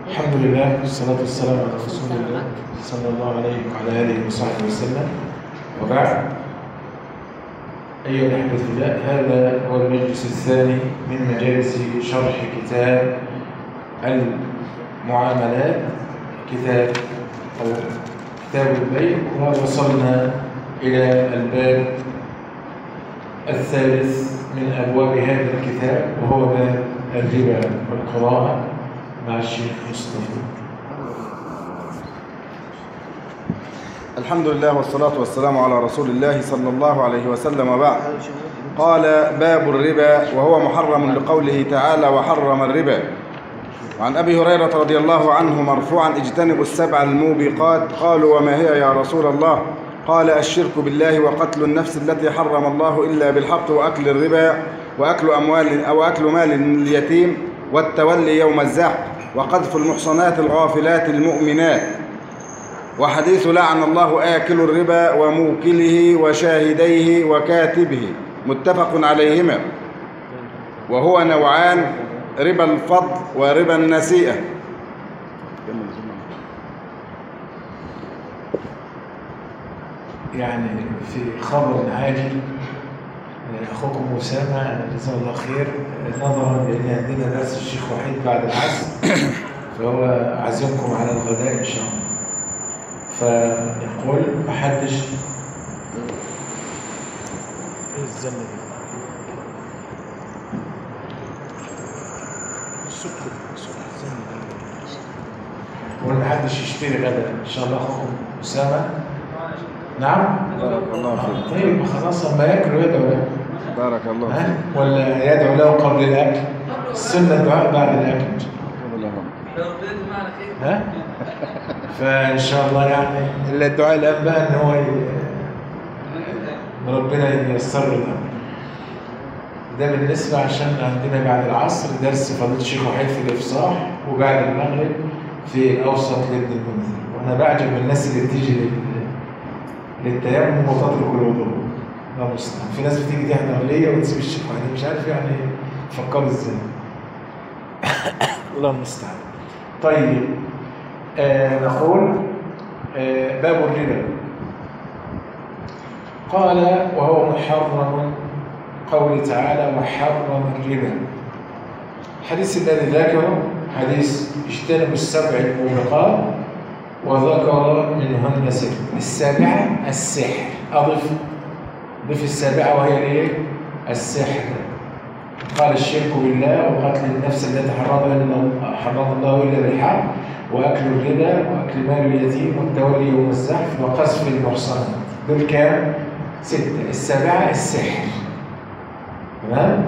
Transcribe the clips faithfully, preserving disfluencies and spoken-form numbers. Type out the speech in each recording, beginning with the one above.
الحمد لله والصلاة والسلام على رسول الله صلى الله عليه وعلى آله وصحبه وسلم، وبعد. أيها الأحبة في الله، هذا هو المجلس الثاني من مجالس شرح كتاب المعاملات، كتاب أو كتاب البيع، ووصلنا إلى الباب الثالث من أبواب هذا الكتاب، وهو باب الربا والقراءة مع الشيخ مصطفى. الحمد لله والصلاة والسلام على رسول الله صلى الله عليه وسلم، وبعد. قال: باب الربا، وهو محرم لقوله تعالى: وحرم الربا. وعن أبي هريرة رضي الله عنه مرفوعا: اجتنبوا السبع الموبقات. قالوا: وما هي يا رسول الله؟ قال: الشرك بالله، وقتل النفس التي حرم الله إلا بالحق، وأكل الربا، وأكل أموال أو أكل مال اليتيم، والتولي يوم الزحف، وقذف المحصنات الغافلات المؤمنات، وحديث لعن الله آكل الربا وموكله وشاهديه وكاتبه، متفق عليهما. وهو نوعان: ربا الفضل وربا النسيئة. يعني في خبر عاجل، أخوكم أسامة جزاه الله خير، نظرا لأن عندنا درس الشيخ وحيد بعد العصر، فهو عازمكم على الغداء إن شاء الله. فيقول: محدش إيه الزمن دي؟ السكر الزمن يقول: محدش يشتري غدا إن شاء الله. أخوكم أسامة. نعم؟ بارك الله فيك. طيب خلاص، أما ياكلوا يدعو له. بارك الله فيك. ولا يدعو له قبل الأكل؟ السنة الدعاء بعد الأكل. ها؟ فإن شاء الله يعني إلا الدعاء الآن بقى إن هو ي... ربنا ييسر له الأمر. ده بالنسبة عشان عندنا بعد العصر درس فضيلة الشيخ وحيد في الإفصاح، وبعد المغرب في الأوسط لابن المنذر. وأنا بعجب الناس اللي بتيجي لل... للتيمم وتترك الوضوء. الله المستعان. في ناس بتيجي تحضر ليا وتسيب الشيخ وحيد، مش عارف يعني يفكروا إزاي. الله المستعان. طيب، آه نقول آه باب الربا. قال: وهو محرم، قوله تعالى: وحرم الربا. الحديث الذي ذكره حديث اجتنبوا السبع الموبقات، وذكر منهن ست. السابعة السحر. أضف ضف السابعة وهي الايه؟ السحر. قال: الشرك بالله، وقتل النفس التي حرم الله إلا بالحق، وأكل الربا، وأكل مال اليتيم، والتولي يوم الزحف، وقذف المحصنات. دول كام؟ ستة. السابعة السحر. تمام؟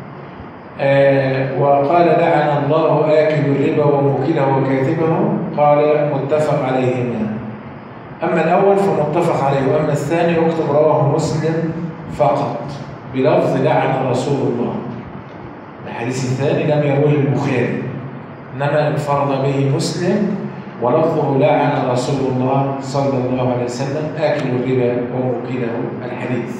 آه وقال: لعن الله آكل الربا وموكله وكاتبه. قال: متفق عليهما. أما الأول فمتفق عليه، وأما الثاني اكتب رواه مسلم فقط بلفظ لعن رسول الله. الحديث الثاني لم يروه البخاري، إنما انفرد به مسلم، ولفظه لعن رسول الله صلى الله عليه وسلم آكل الربا وموكله الحديث.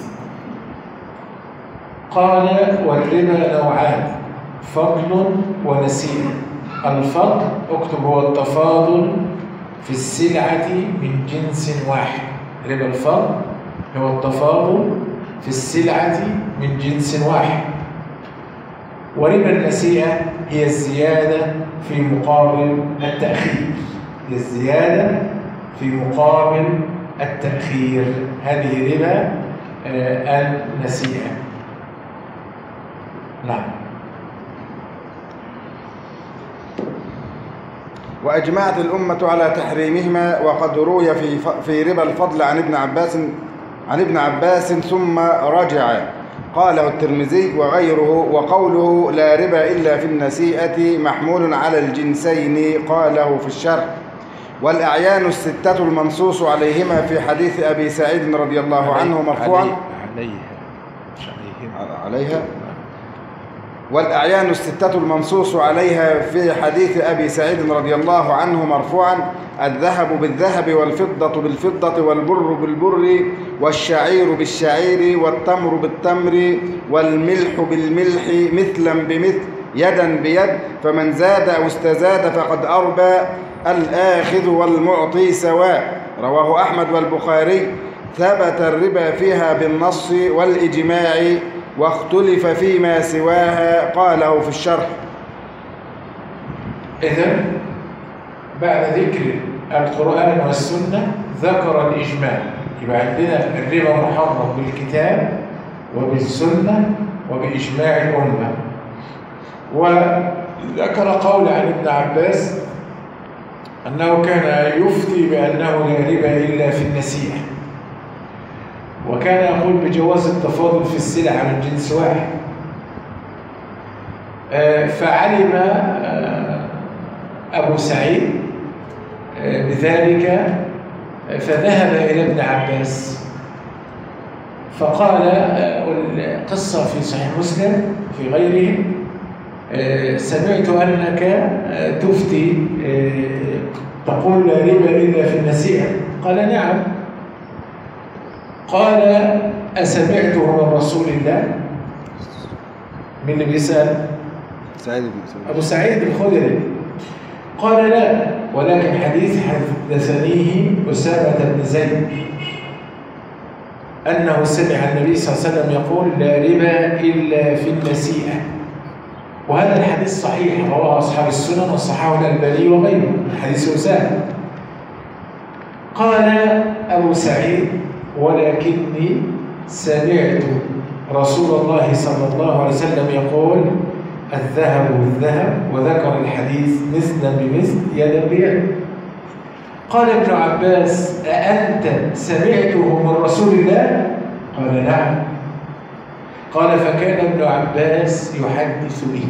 قال: والربا نوعان: فضل ونسيئة. الفضل اكتب هو التفاضل في السلعة من جنس واحد. ربا الفضل هو التفاضل في السلعة من جنس واحد. وربا النسيئة هي الزيادة في مقابل التأخير. هي الزيادة في مقابل التأخير. هذه ربا آه النسيئة. نعم. وأجمعت الأمة على تحريمهما، وقد روي في في ربا الفضل عن ابن عباس عن ابن عباس ثم رجع. قاله الترمذي وغيره. وقوله: لا ربا إلا في النسيئة محمول على الجنسين. قاله في الشرح. والأعيان الستة المنصوص عليهما في حديث أبي سعيد رضي الله عنه مرفوعا. عليها عليها والأعيان الستة المنصوص عليها في حديث أبي سعيد رضي الله عنه مرفوعا: الذهب بالذهب، والفضة بالفضة، والبر بالبر، والشعير بالشعير، والتمر بالتمر، والملح بالملح، مثلا بمثل، يدا بيد، فمن زاد أو استزاد فقد أربى، الآخذ والمعطي سواء. رواه أحمد والبخاري. ثبت الربا فيها بالنص والإجماع، واختلف فيما سواها، قاله في الشرح. إذن بعد ذكر القرآن والسنة ذكر الإجماع. يبقى عندنا الربا محرم بالكتاب وبالسنة وبإجماع الأمة. وذكر قول عن ابن عباس أنه كان يفتي بأنه لا ربا إلا في النسيئة، وكان يقول بجواز التفاضل في السلع من جنس واحد. فعلم أبو سعيد بذلك فذهب إلى ابن عباس فقال، القصة في صحيح مسلم في غيره، سمعت أنك تفتي تقول لا ربا إلا في النسيئة. قال نعم. قال أسمعته من رسول الله؟ من اللي بيسأل؟ سعيد بن سعيد. أبو سعيد الخدري. قال لا، ولكن حديث حدثنيه أسامة بن زيد أنه سمع النبي صلى الله عليه وسلم يقول لا ربا إلا في النسيئة. وهذا الحديث صحيح، رواه أصحاب السنن وصححه الألباني وغيره من حديث أسامة. قال أبو سعيد ولكني سمعت رسول الله صلى الله عليه وسلم يقول الذهب بالذهب، وذكر الحديث مثلا بمثل يدا بيد. قال ابن عباس أأنت سمعته من رسول الله؟ قال نعم. قال فكان ابن عباس يحدث به.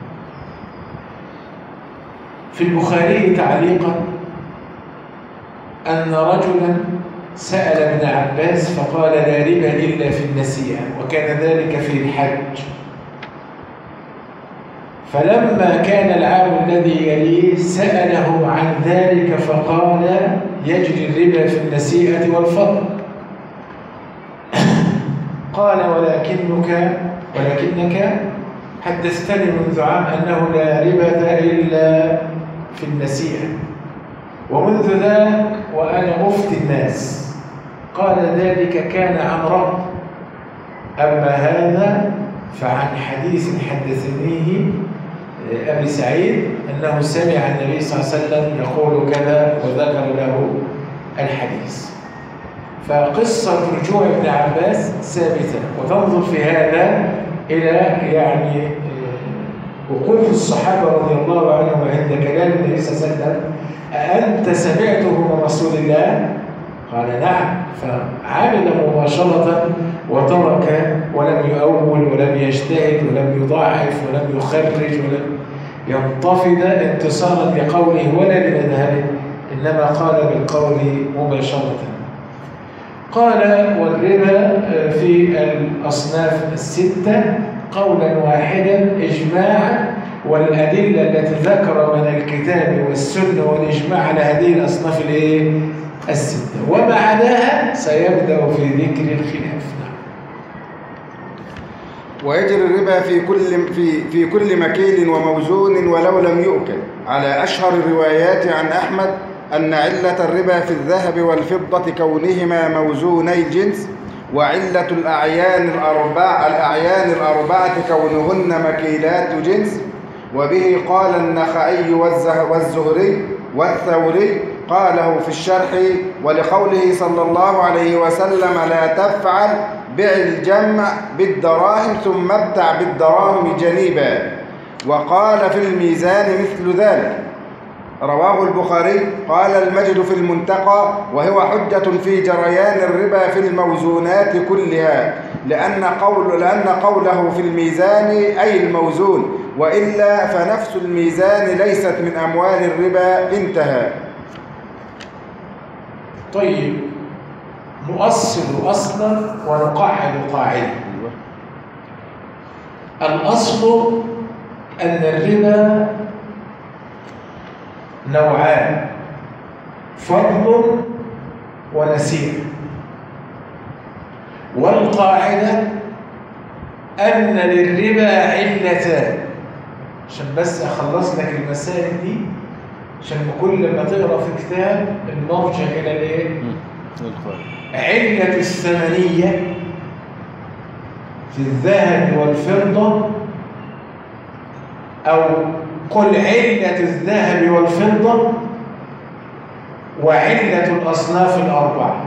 في البخاري تعليقا أن رجلا سأل ابن عباس فقال لا ربا إلا في النسيئة، وكان ذلك في الحج. فلما كان العام الذي يليه سأله عن ذلك فقال يجري الربا في النسيئة والفضل. قال ولكنك ولكنك حدثتني منذ عام أنه لا ربا إلا في النسيئة، ومنذ ذاك وأنا أفتي الناس. قال ذلك كان عن رب، أما هذا فعن حديث حدثنيه أبي سعيد أنه سمع النبي صلى الله عليه وسلم يقول كذا، وذكر له الحديث. فقصة رجوع ابن عباس ثابتة، وتنظر في هذا إلى يعني وقوف الصحابة رضي الله عنهم عند كلام النبي صلى الله عليه وسلم أأنت سمعته من رسول الله؟ قال نعم. فعمل مباشرة وترك ولم يؤول ولم يجتهد ولم يضاعف ولم يخرج ولم ينتفض انتصارا لقوله ولا لمذهبه، إنما قال بالقول مباشرة. قال والربا في الأصناف الستة قولا واحدا إجماعا، والأدلة التي ذكر من الكتاب والسنة والإجماع على هذه الأصناف الإيه؟ الستة، وما عداها سيبدأ في ذكر الخلاف. ويجري الربا في كل في في كل مكيل وموزون ولو لم يؤكل، على أشهر الروايات عن أحمد أن علة الربا في الذهب والفضة كونهما موزوني الجنس، وعلة الأعيان الأربع الأعيان الأربعة كونهن مكيلات جنس. وبه قال النخعي والزهري والثوري، قاله في الشرح، ولقوله صلى الله عليه وسلم لا تفعل بع الجمع بالدراهم ثم ابتع بالدراهم جنيبا. وقال في الميزان مثل ذلك. رواه البخاري. قال المجد في المنتقى وهو حجة في جريان الربا في الموزونات كلها، لأن, قول لأن قوله في الميزان أي الموزون، وإلا فنفس الميزان ليست من أموال الربا. انتهى. طيب، نؤصل أصلا ونقعد قاعدة. الأصل أن الربا نوعان، فضل ونسيئة. والقاعدة أن للربا علتان، عشان بس أخلص لك المسائل دي، عشان كل ما تقرأ في كتاب المرجع إلى الإيه؟ علة الثمنية في الذهب والفضة، أو قل علة الذهب والفضة وعلة الأصناف الأربعة.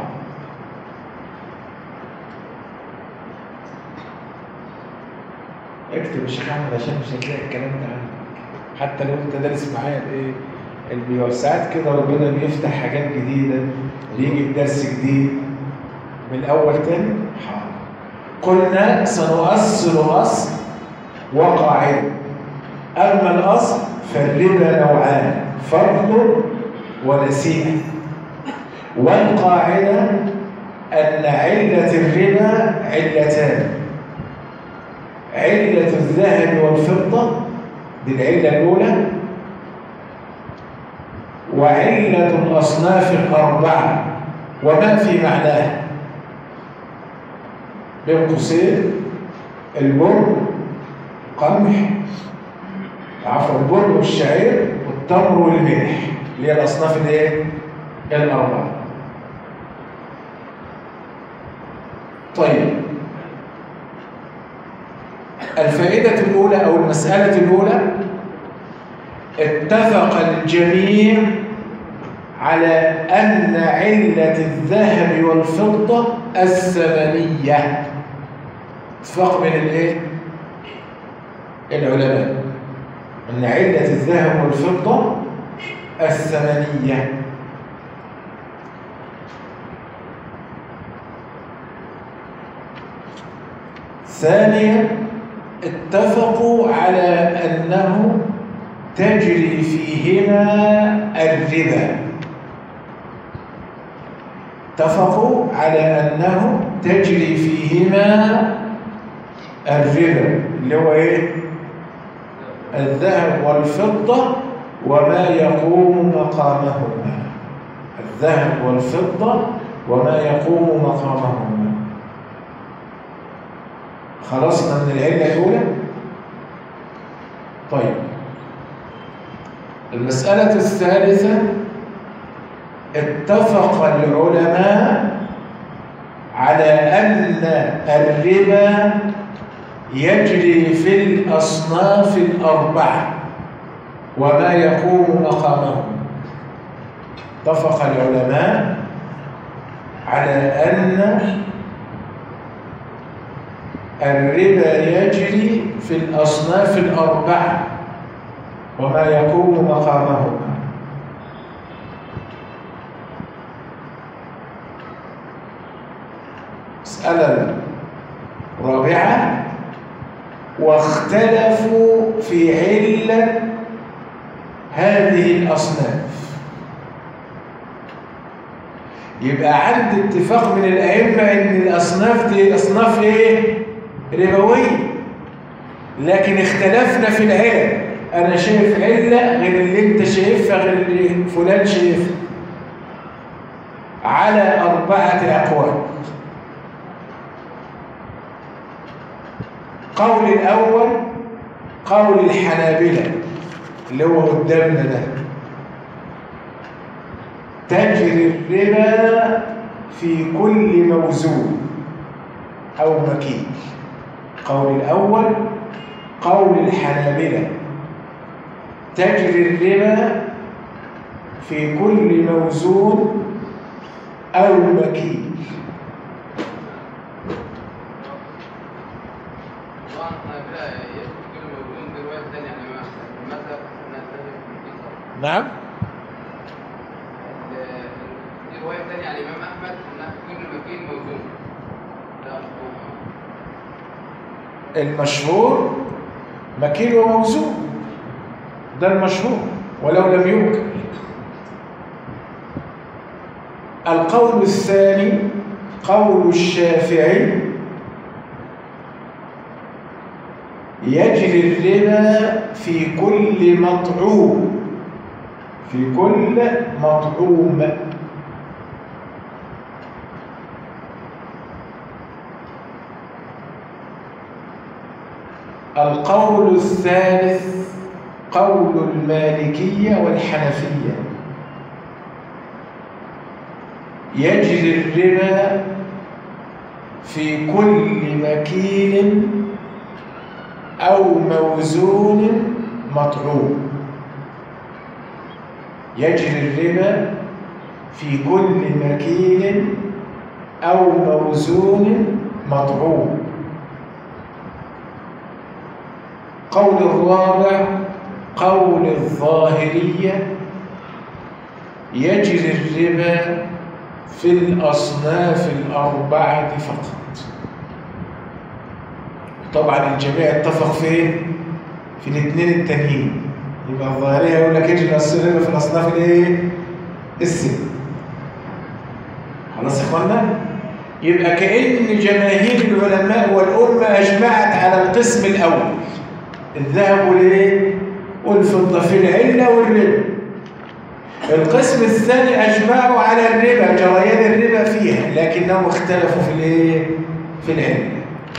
اكتب يا شيخ أحمد عشان مش هتلاقي الكلام ده عندك، حتى لو أنت دارس معايا الإيه؟ البيوع. ساعات كده ربنا بيفتح حاجات جديدة، بيجي بدرس جديد من الأول تاني. حاضر. قلنا سنؤصل أصل وقاعدة. أما الأصل فالربا نوعان، فرض ونسيئة. والقاعدة أن علة الربا علتان: علة الذهب والفضة بالعلة الأولى، وعلة الأصناف الأربعة وما في معناها، بين قوسين البر، قمح، عفوا البر والشعير والتمر والملح، اللي هي الأصناف الايه؟ الأربعة. طيب، الفائدة الأولى أو المسألة الأولى: اتفق الجميع على أن علة الذهب والفضة الثمنية. اتفاق بين الايه؟ العلماء أن علة الذهب والفضة الثمنية. ثانيا، اتفقوا على أنه تجري فيهما الربا. اتفقوا على أنه تجري فيهما الربا، اللي هو إيه؟ الذهب والفضة وما يقوم مقامهما. الذهب والفضة وما يقوم مقامهما. خلصنا من العلة الأولى؟ طيب، المسألة الثالثة: اتفق العلماء على أن الربا يجري في الأصناف الأربعة وما يقوم مقامه. اتفق العلماء على أن الربا يجري في الأصناف الأربعة وما يقوم مقامهما. مسألة رابعة: واختلفوا في علة هذه الأصناف. يبقى عند اتفاق من الأئمة إن الأصناف دي أصناف إيه؟ ربوية، لكن اختلفنا في العلة. أنا شايف علة غير اللي أنت شايفها غير اللي فلان شايفها، على أربعة أقوال. قول الأول قول الحنابلة اللي هو قدامنا ده: تجري الربا في كل موزون أو مكيل. قول الأول قول الحنابلة: تجري الربا في كل موزون أو مكيل. نعم. دي رواية ثانية عن الإمام أحمد أنها في كل مكين موزون. المشهور مكيل وموزون، ده المشهور ولو لم يوكل. القول الثاني قول الشافعي: يجري الربا في كل مطعوم، في كل مطعوم. القول الثالث قول المالكية والحنفية. يجري الربا في كل مكيل أو موزون مطعوم. يجري الربا في كل مكيل أو موزون مطعوم. قول الرابع قول الظاهرية يجري الربا في الأصناف الأربعة فقط. طبعا الجميع اتفق فين؟ في الاثنين التانيين. يبقى الظاهرية يقول لك يجري الربا في الأصناف الايه؟ الست. خلاص يا اخوانا؟ يبقى كأن جماهير العلماء والأمة أجمعت على القسم الأول، الذهب والايه؟ والفضة في العلة والربا. القسم الثاني أجمعوا على الربا، جريان الربا فيها، لكنهم اختلفوا في الايه؟ في العلة.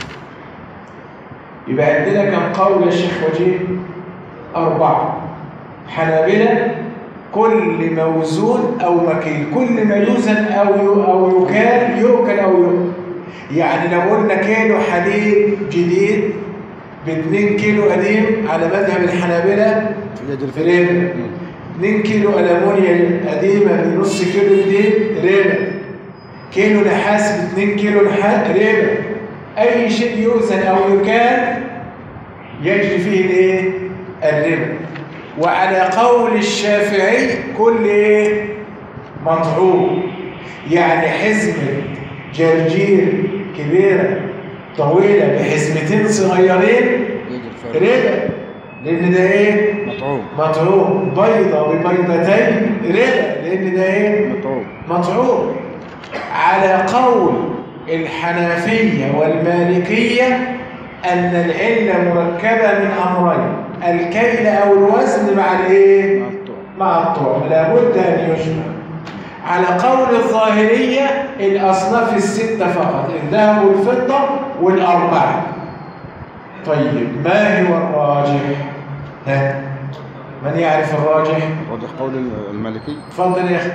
يبقى عندنا كم قول يا شيخ وجيه؟ أربعة. حنابلة كل موزون أو مكيل، كل ما يوزن أو أو يكال يؤكل أو يؤكل. يعني لو قلنا كيلو حديد جديد باثنين كيلو قديم على مذهب الحنابلة في ربا. اثنين كيلو ألمونيا قديمة بنص كيلو جديد ربا. كيلو نحاس باثنين كيلو نحاس ربا. أي شيء يوزن أو يكال يجري فيه الايه؟ الربا. وعلى قول الشافعي كل ايه؟ مطعوم. يعني حزمة جرجير كبيرة طويلة بحزمتين صغيرين ربا، لأن ده ايه؟ مطعوم. مطعوم. بيضة ببيضتين ربا، لأن ده ايه؟ مطعوم. مطعوم. على قول الحنفية والمالكية أن العلة مركبة من أمرين، الكيل أو الوزن مع الايه؟ مع الطعم، لابد أن يجمع. على قول الظاهرية الأصناف الستة فقط، الذهب والفضة والأربعة. طيب ما هو الراجح؟ ها؟ من يعرف الراجح؟ الراجح قول المالكي. تفضل يا أخي.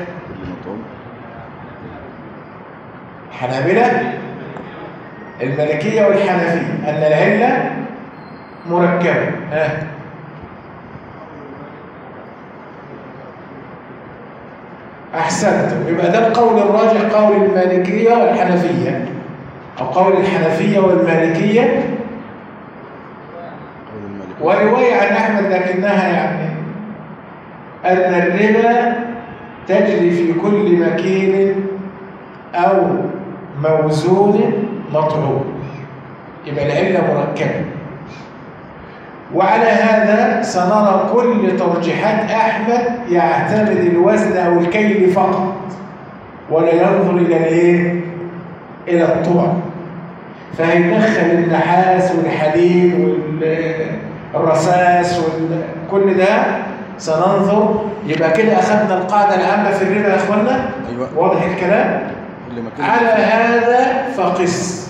حنابلة المالكية والحنفية أن العلة مركبة. ها؟ أحسنتم. يبقى ده القول الراجح، قول المالكية والحنفية، أو قول الحنفية والمالكية. ورواية عن أحمد لكنها يعني أن الربا تجري في كل مكين أو موزون مطعوم. يبقى العلة مركبة. وعلى هذا سنرى كل ترجيحات أحمد يعتمد الوزن أو الكيل فقط، ولا ينظر إلى الايه؟ إلى الطعم. فهيدخل النحاس والحديد والرصاص وكل ده سننظر. يبقى كده أخذنا القاعدة العامة في الربا يا أخوانا. أيوة. واضح الكلام؟ على هذا فقس.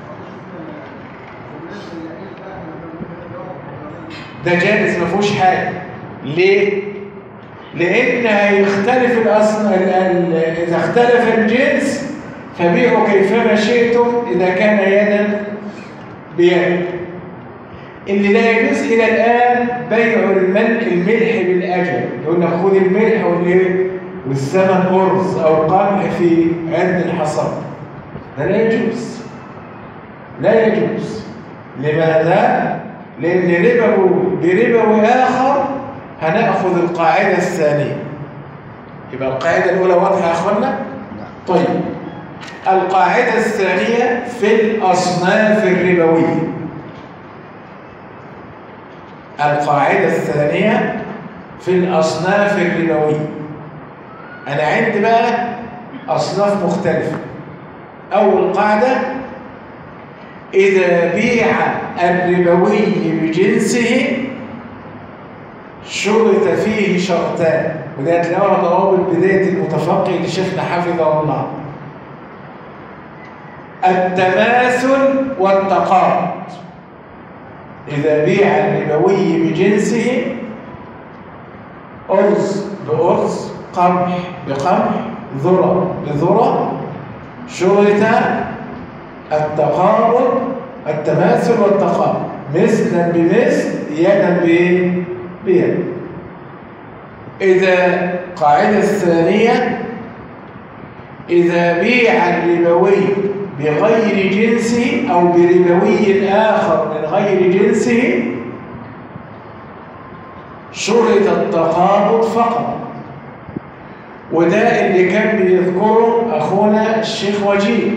ده جائز ما فيهوش حاجه. ليه؟ لان هيختلف الاصل. اذا اختلف الجنس فبيعوا كيفما شئتم اذا كان يدا بيد. اللي لا يجوز الى الان بيع الملح بالاجل. يقول لك خذ الملح والايه؟ والثمن أرز أو قمح في عند الحصاد. ده لا يجوز. لا يجوز. لماذا؟ لأن ربوي بربوي آخر هنأخذ القاعدة الثانية. يبقى القاعدة الأولى واضحة يا أخوانا؟ طيب القاعدة الثانية في الأصناف الربوية. القاعدة الثانية في الأصناف الربوية. أنا عندي بقى أصناف مختلفة. أول قاعدة: إذا بيع الربوي بجنسه شرط فيه شرطان، وده هتلاقوها ضوابط بداية المتفقه لشيخنا حفظه الله: التماثل والتقارب. إذا بيع الربوي بجنسه أرز بأرز، قمح بقمح، ذرة بذرة، شرط التقابض التماثل والتقابض مثلا بمثل يدا بيد. إذا القاعدة الثانية إذا بيع الربوي بغير جنسه أو بربوي آخر من غير جنسه شرط التقابض فقط، وده اللي كان بيذكره أخونا الشيخ وجيه.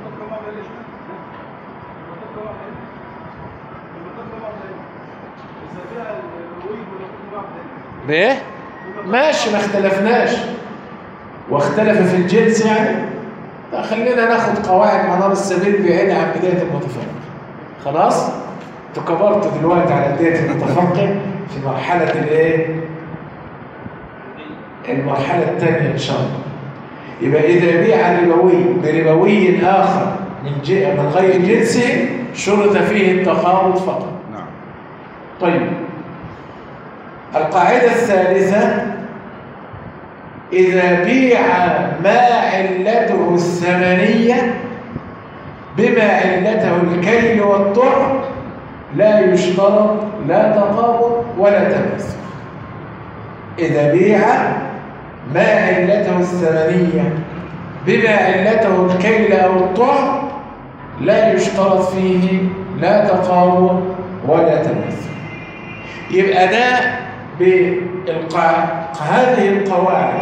بإيه؟ ماشي، ما اختلفناش، واختلف في الجنس يعني. خلينا ناخد قواعد منار السبيل بعيدة عن بداية المتفقه. خلاص؟ انتوا كبرتوا دلوقتي على بداية المتفقه في مرحلة الايه؟ المرحلة الثانية إن شاء الله. يبقى إذا بيع الربوي بربوي آخر من من غير جنسه شرط فيه التقابض فقط. نعم. طيب، القاعدة الثالثة إذا بيع ما علته الثمنية بما علته الكيل والطعم لا يشترط لا تقابض ولا تماثل. إذا بيع ما علته الثمنية بما علته الكيل أو الطعم لا يشترط فيه لا تقابض ولا تماثل. يبقى ده بهذه القواعد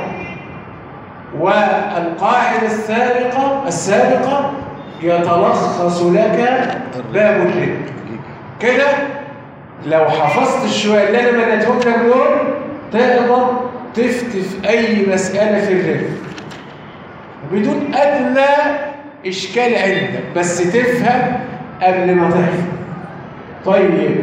والقاعدة السابقة السابقة يتلخص لك باب الربا. كده لو حفظت الشوية اللي أنا مليتهم لك دول تقدر تفتي في أي مسألة في الربا بدون أدنى إشكال عندك، بس تفهم قبل ما تحفظ. طيب،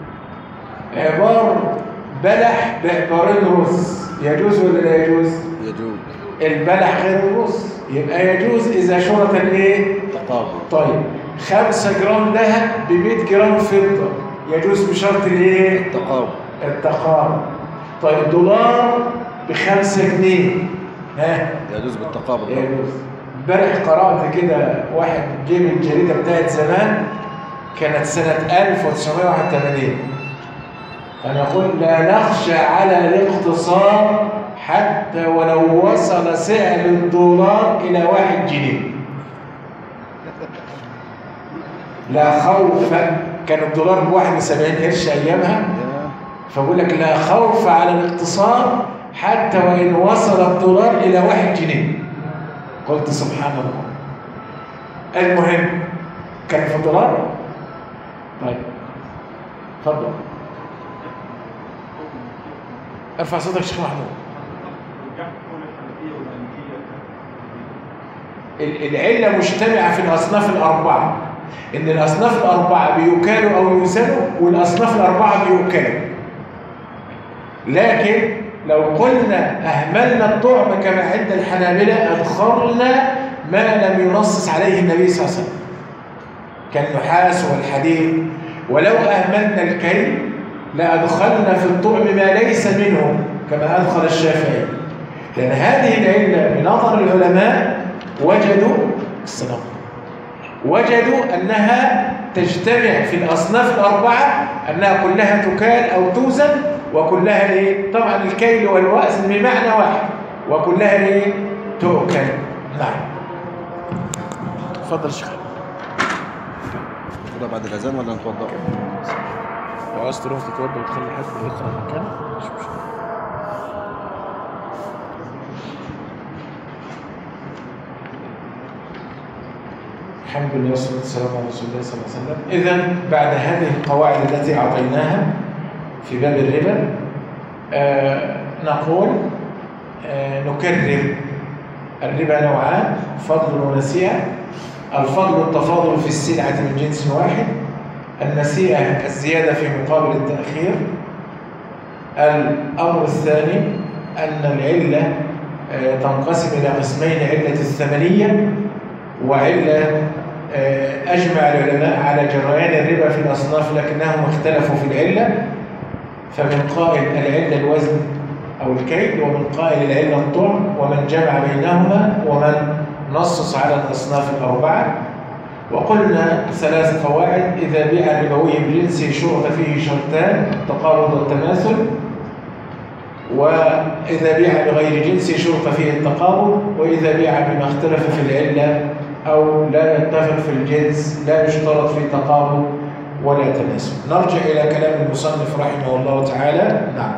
عبارة بلح بعبارين رز يجوز ولا لا يجوز؟ يجوز. البلح غير الرز يبقى يجوز إذا شرط الايه؟ تقابض. طيب، خمسة جرام ذهب ب مئة جرام فضة يجوز بشرط الايه؟ التقابض. التقابض. طيب، دولار بخمسة جنيه ها؟ يجوز بالتقابض. يجوز. امبارح قرأت كده واحد جيب الجريدة بتاعت زمان كانت سنة ألف وتسعمائة وواحد وثمانين كان يقول لا نخشى على الاقتصاد حتى ولو وصل سعر الدولار إلى واحد جنيه. لا خوف، كان الدولار بواحد وسبعين قرش أيامها، فأقول لك لا خوف على الاقتصاد حتى وإن وصل الدولار إلى واحد جنيه. قلت سبحان الله. المهم كان في الدولار. طيب، اتفضل ارفع صوتك يا شيخ محمود. العلة مجتمعة في الأصناف الأربعة، إن الأصناف الأربعة بيوكلوا أو يوزنوا والأصناف الأربعة بيوكلوا. لكن لو قلنا أهملنا الطعم كما عند الحنابلة أدخلنا ما لم ينصص عليه النبي صلى الله عليه وسلم كالنحاس والحديد. ولو أهملنا الكيل لأدخلنا في الطعم ما ليس منه كما أدخل الشافعي، لأن هذه العلة بنظر العلماء وجدوا السلام وجدوا أنها تجتمع في الأصناف الأربعة، أنها كلها تكال أو توزن وكلها إيه؟ طبعا الكيل والوزن بمعنى واحد وكلها إيه؟ تؤكل. نعم. تفضل شيخ. كده بعد الأذان ولا نتوضأ؟ لو عايز تروح تتوضأ وتخلي حد يقرأ مكانه مش مشكلة. الحمد لله والصلاة والسلام على رسول الله صلى الله عليه وسلم. إذن بعد هذه القواعد التي أعطيناها في باب الربا آه نقول آه نكرر الربا نوعان: فضل ونسيئة. الفضل التفاضل في السلعة من جنس واحد، النسيئة الزيادة في مقابل التأخير. الأمر الثاني أن العلة آه تنقسم إلى قسمين: علة الثمنية وعلة آه أجمع العلماء على جريان الربا في الأصناف لكنهم اختلفوا في العلة. فمن قائل العلة الوزن أو الكيل، ومن قائل العلة الطعم، ومن جمع بينهما، ومن نصص على الأصناف الأربعة. وقلنا ثلاث قواعد: إذا بيع ربوي بجنسه شرط فيه شرطان: التقابض والتماثل، وإذا بيع بغير جنسه شرط فيه التقابض، وإذا بيع بما اختلف في العلة أو لا يتفق في الجنس لا يشترط فيه تقابض ولا تماثل. نرجع إلى كلام المصنف رحمه الله تعالى. نعم.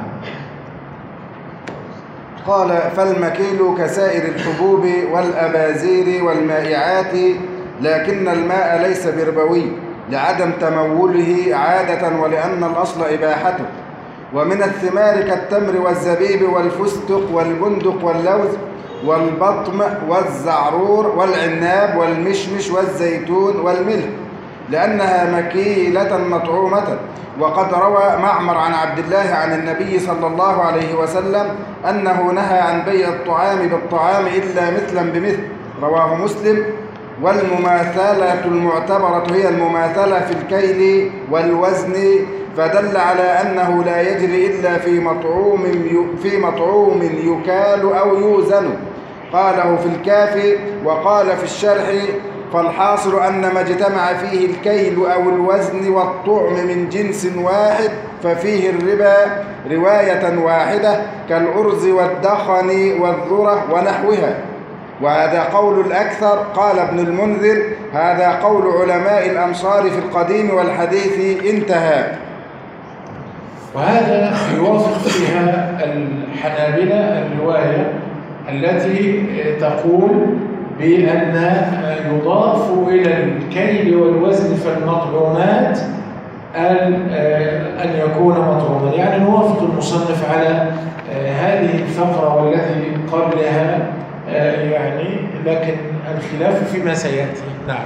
قال: فالمكيل كسائر الحبوب والأبازير والمائعات، لكن الماء ليس بربوي لعدم تموله عادة ولأن الأصل إباحته. ومن الثمار كالتمر والزبيب والفستق والبندق واللوز والبطم والزعرور والعناب والمشمش والزيتون والملح، لأنها مكيلة مطعومة. وقد روى معمر عن عبد الله عن النبي صلى الله عليه وسلم أنه نهى عن بيع الطعام بالطعام إلا مثلا بمثل، رواه مسلم. والمماثلة المعتبرة هي المماثلة في الكيل والوزن، فدل على أنه لا يجري إلا في مطعوم في مطعوم يكال أو يوزن. قاله في الكافي وقال في الشرح: فالحاصل أن ما اجتمع فيه الكيل أو الوزن والطعم من جنس واحد ففيه الربا رواية واحدة، كالأرز والدخن والذرة ونحوها. وهذا قول الأكثر. قال ابن المنذر: هذا قول علماء الأمصار في القديم والحديث، انتهى. وهذا يوافق فيها الحنابلة الرواية التي تقول بأن يضاف إلى الكيل والوزن في المطعومات أن يكون مطعوما. يعني نوافق المصنف على هذه الفقرة والتي قبلها، يعني لكن الخلاف فيما سيأتي. نعم.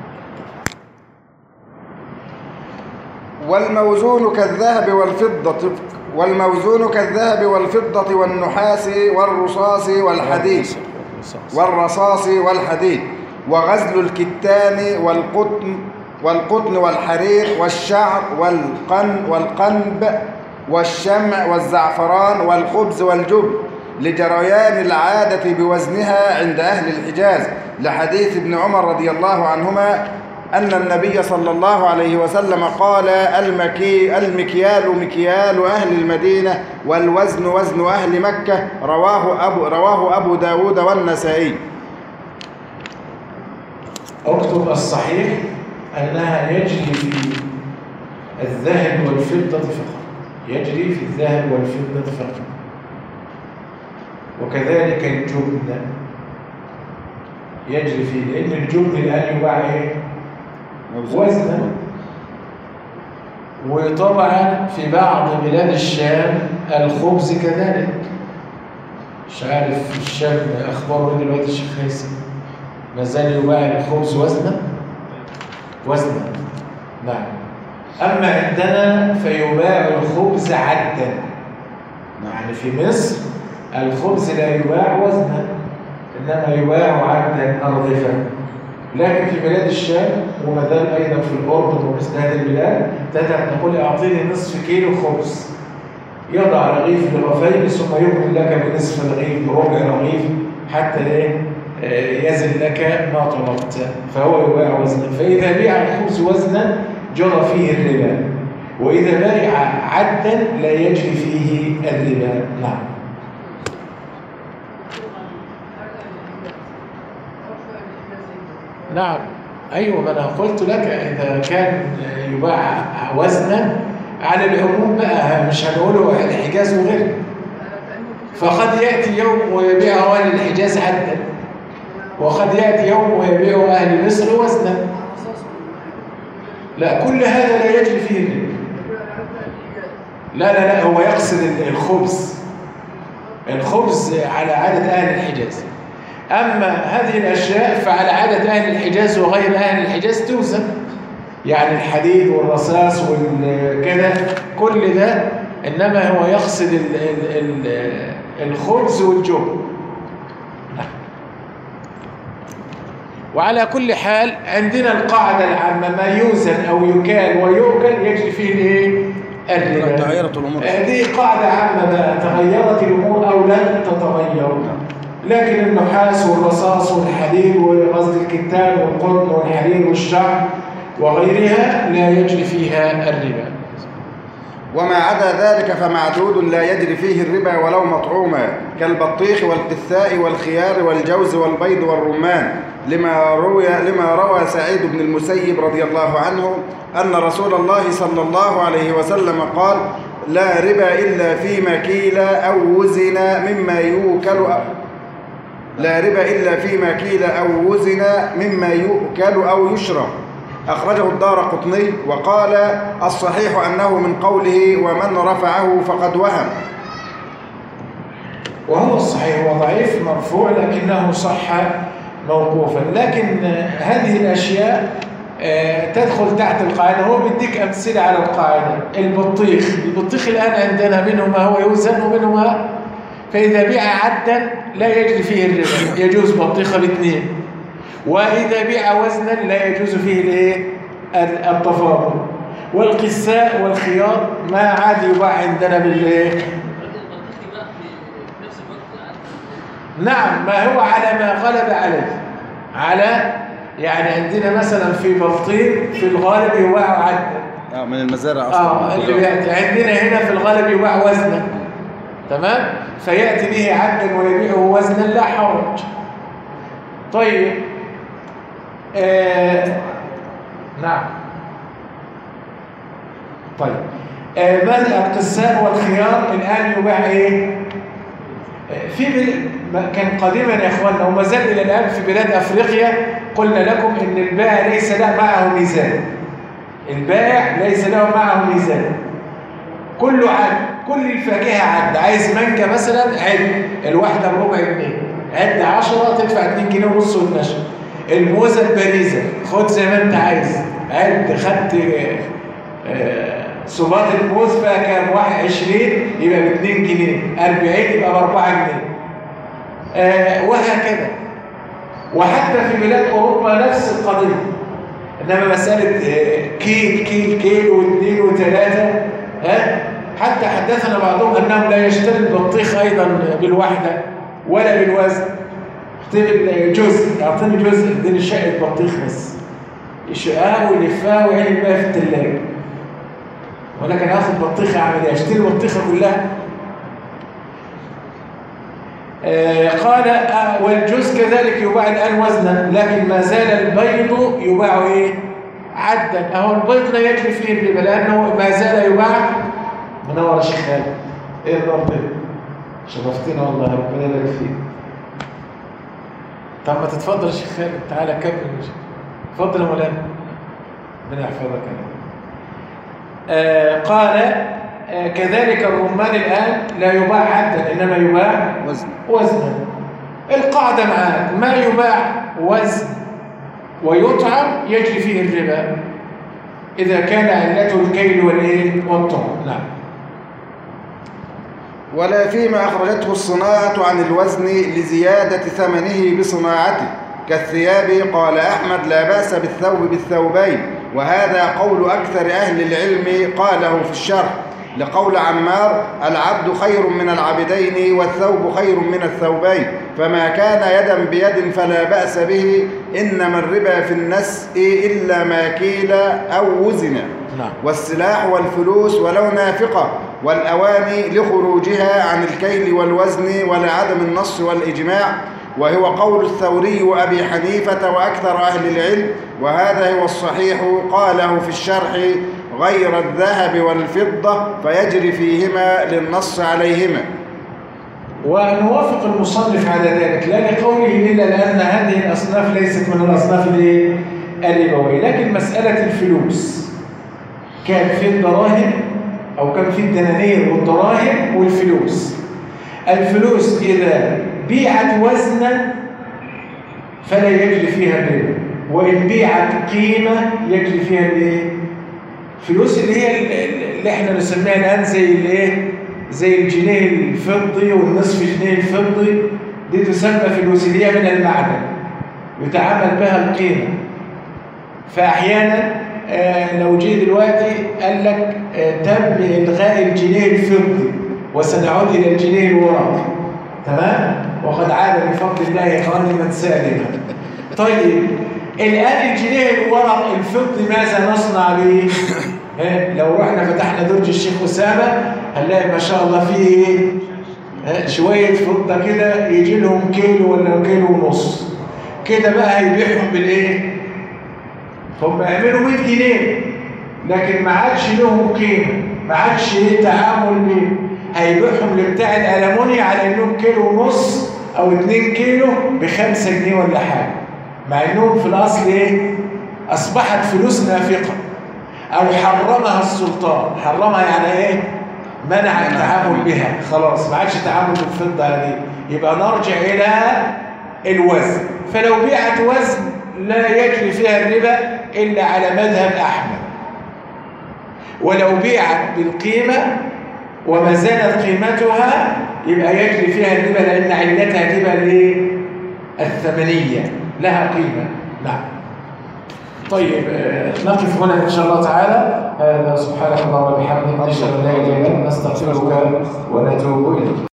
والموزون كالذهب والفضة والموزون كالذهب والفضة والنحاس والرصاص والحديد والرصاص والحديد وغزل الكتان والقطن والقطن والحرير والشعر والقن والقنب والشمع والزعفران والخبز والجبن، لجريان العادة بوزنها عند أهل الحجاز، لحديث ابن عمر رضي الله عنهما أن النبي صلى الله عليه وسلم قال: المكي المكيال مكيال أهل المدينة والوزن وزن أهل مكة. رواه أبو, رواه أبو داود والنسائي. اكتب الصحيح أنها يجري في الذهب والفضة فقط، يجري في الذهب والفضة فقط. وكذلك الجبن يجري فيه، لأن الجبن الآن يباع إيه؟ وزنا. وطبعا في بعض بلاد الشام الخبز كذلك. مش عارف في الشام أخباره دلوقتي الشيخ هيثم، ما زال يباع الخبز وزنا وزنا. نعم. أما عندنا فيباع الخبز عدا. يعني في مصر الخبز لا يباع وزنا، إنما يباع عدا أرغفا. لكن في بلاد الشام وما زال أيضا في الأردن ومثل هذه البلاد تقول: أعطيني نصف كيلو خبز. يضع رغيف برغيفين ثم يكمل لك بنصف رغيف بربع رغيف حتى يزن لك ما طلبت، فهو يباع وزنا. فإذا بيع الخبز وزنا جرى فيه الربا، وإذا باع عدا لا يجري فيه الربا. نعم. نعم. أيوة، ما أنا قلت لك إذا كان يباع وزنا على العموم بقى، مش هنقوله الحجاز وغيره. فقد يأتي يوم ويبيعه أهل الحجاز عدا، وقد يأتي يوم ويبيعه أهل مصر وزنا. لا، كل هذا لا يجري فيه الربا. لا لا لا، هو يقصد الخبز، الخبز على عادة أهل الحجاز. أما هذه الأشياء فعلى عادة أهل الحجاز وغير أهل الحجاز توزن، يعني الحديد والرصاص والكذا كل ده، إنما هو يقصد ال ال ال الخبز والجبن. وعلى كل حال عندنا القاعدة العامة: ما يوزن أو يكال ويؤكل يجري فيه الايه؟ الربا. تغيرت الأمور. دي قاعدة عامة بقى، تغيرت الأمور أو لم تتغير. لكن النحاس والرصاص والحديد وقصد الكتان والقطن والحرير والشعر وغيرها لا يجري فيها الربا. وما عدا ذلك فمعدود لا يجري فيه الربا ولو مطعوما، كالبطيخ والقثاء والخيار والجوز والبيض والرمان، لما روي لما روى سعيد بن المسيب رضي الله عنه أن رسول الله صلى الله عليه وسلم قال: لا ربا إلا فيما كيل أو وزن مما يؤكل لا ربا إلا فيما كيل أو وزن مما يؤكل أو يشرب. أخرجه الدارقطني وقال: الصحيح أنه من قوله ومن رفعه فقد وهم. وهو الصحيح وضعيف مرفوع لكنه صح موقوفا. لكن هذه الأشياء تدخل تحت القاعدة. هو بيديك أمثلة على القاعدة. البطيخ البطيخ الآن عندنا منه ما هو يوزن ومنه ما، فإذا بيع عدا لا يجري فيه الربا، يجوز بطيخة باثنين. وإذا بيع وزنا لا يجوز فيه الايه؟ التفاضل. والقساء والخيار ما عاد يباع عندنا بالايه؟ نعم، ما هو على ما غلب عليه. على يعني عندنا مثلا في بلطيم في الغالب يباع عدا. اه من المزارع اصلا. اه اللي بيأتي عندنا هنا في الغالب يباع وزنا. تمام؟ فيأتي به عدا ويبيعه وزنا لا حرج. طيب آه نعم. طيب آه ماذا القساء والخيار الآن يباع ايه؟ آه في بل... كان قديما يا اخواننا وما زال الى الآن في بلاد افريقيا قلنا لكم ان البائع ليس له معه ميزان. البائع ليس له معه ميزان. كله عد، كل الفاكهه عد. عايز مانجا مثلا عد الواحده بربع جنيه، عد عشرة تدفع اتنين جنيه ونص واتناشر. الموزه البريزه خد زي ما انت عايز، عد خدت صباط الموز فيها كام؟ واحد عشرين يبقى ب اتنين جنيه، أربعين يبقى ب أربعة جنيه، آه وهكذا. وحتى في بلاد اوروبا نفس القضيه. انما مساله آه كيل كيل كيل واثنين وثلاثه، ها حتى حدثنا بعضهم انهم لا يشتري البطيخ ايضا بالوحده ولا بالوزن. اعطيني جزء، اعطيني جزء، اديني شقه بطيخ بس، يشقها ويلفها ويعمل بيها في الثلاجه. ولكن اخذ بطيخه اعمل ايه؟ اشتري البطيخه كلها؟ آه قال آه والجوز كذلك يباع الان وزنا، لكن ما زال البيض يباع ايه؟ عدا. اهو البيض لا يجري فيه الربا لانه ما زال يباع. منور يا شيخ خالد، ايه النور ده؟ شرفتنا والله، ربنا يبارك فيك. طب ما تتفضل يا شيخ خالد، تعالى كمل يا شيخ. اتفضل يا مولانا، ربنا يحفظك. آه قال آه كذلك الرمان الآن لا يباع عدا إنما يباع وزن وزنا. القاعدة معاك ما يباع وزن ويطعم يجري فيه الربا إذا كان علته الكيل والإيه والطعم. نعم. ولا فيما أخرجته الصناعة عن الوزن لزيادة ثمنه بصناعته كالثياب. قال أحمد: لا بأس بالثوب بالثوبين، وهذا قول أكثر أهل العلم. قاله في الشرح لقول عمار: العبد خير من العبدين والثوب خير من الثوبين، فما كان يدا بيد فلا بأس به، إنما الربا في النسء إلا ما كيل أو وزن، والسلاح والفلوس ولو نافقة، والأواني لخروجها عن الكيل والوزن ولعدم النص والإجماع، وهو قول الثوري وأبي حنيفة وأكثر أهل العلم، وهذا هو الصحيح. قاله في الشرح: غير الذهب والفضة فيجري فيهما للنص عليهما. ونوافق المصنف على ذلك لا لقوله إلا لأن هذه الأصناف ليست من الأصناف الربوية. لكن مسألة الفلوس كان في الدراهم أو كان في الدنانير والدراهم والفلوس. الفلوس إذا بيعت وزنا فلا يجري فيها الربا، وإن بيعت قيمة يجري فيها الايه؟ فلوس اللي هي اللي احنا نسميها الآن زي الايه؟ زي الجنيه الفضي والنصف جنيه الفضي، دي تسمى فلوس اللي هي من المعدن يتعامل بها القيمة. فأحيانا آه لو جه دلوقتي قال لك آه تم إلغاء الجنيه الفضي وسنعود إلى الجنيه الورقي، تمام؟ وقد عاد بفضل الله غانما سالما. طيب الآن الجنيه الورق الفضي ماذا نصنع به؟ لو رحنا فتحنا درج الشيخ أسامة هنلاقي ما شاء الله فيه ايه؟ شوية فضة كده يجي لهم كيلو ولا كيلو ونص كده بقى هيبيعهم بالايه؟ هم يعملوا مية جنيه لكن ما عادش لهم قيمة، ما عادش تعامل بيه، هيبيعهم لبتاع الألمونيا على انهم كيلو ونص او اتنين كيلو بخمسة جنيه ولا حاجة، مع انهم في الاصل ايه؟ اصبحت فلوس نافقة او حرمها السلطان. حرمها يعني ايه؟ منع التعامل بها، خلاص ما عادش تعامل بالفضة هذه، يبقى نرجع الى الوزن. فلو بيعت وزن لا يجري فيها الربا الا على مذهب احمد، ولو بيعت بالقيمة وما زالت قيمتها يبقى يجري فيها الربا لان علتها تبقى الايه؟ الثمنية، لها قيمة. نعم. طيب نقف هنا إن شاء الله تعالى. هذا سبحانك اللهم وبحمدك نشهد أن لا إله إلا أنت نستغفرك ونتوب إليك.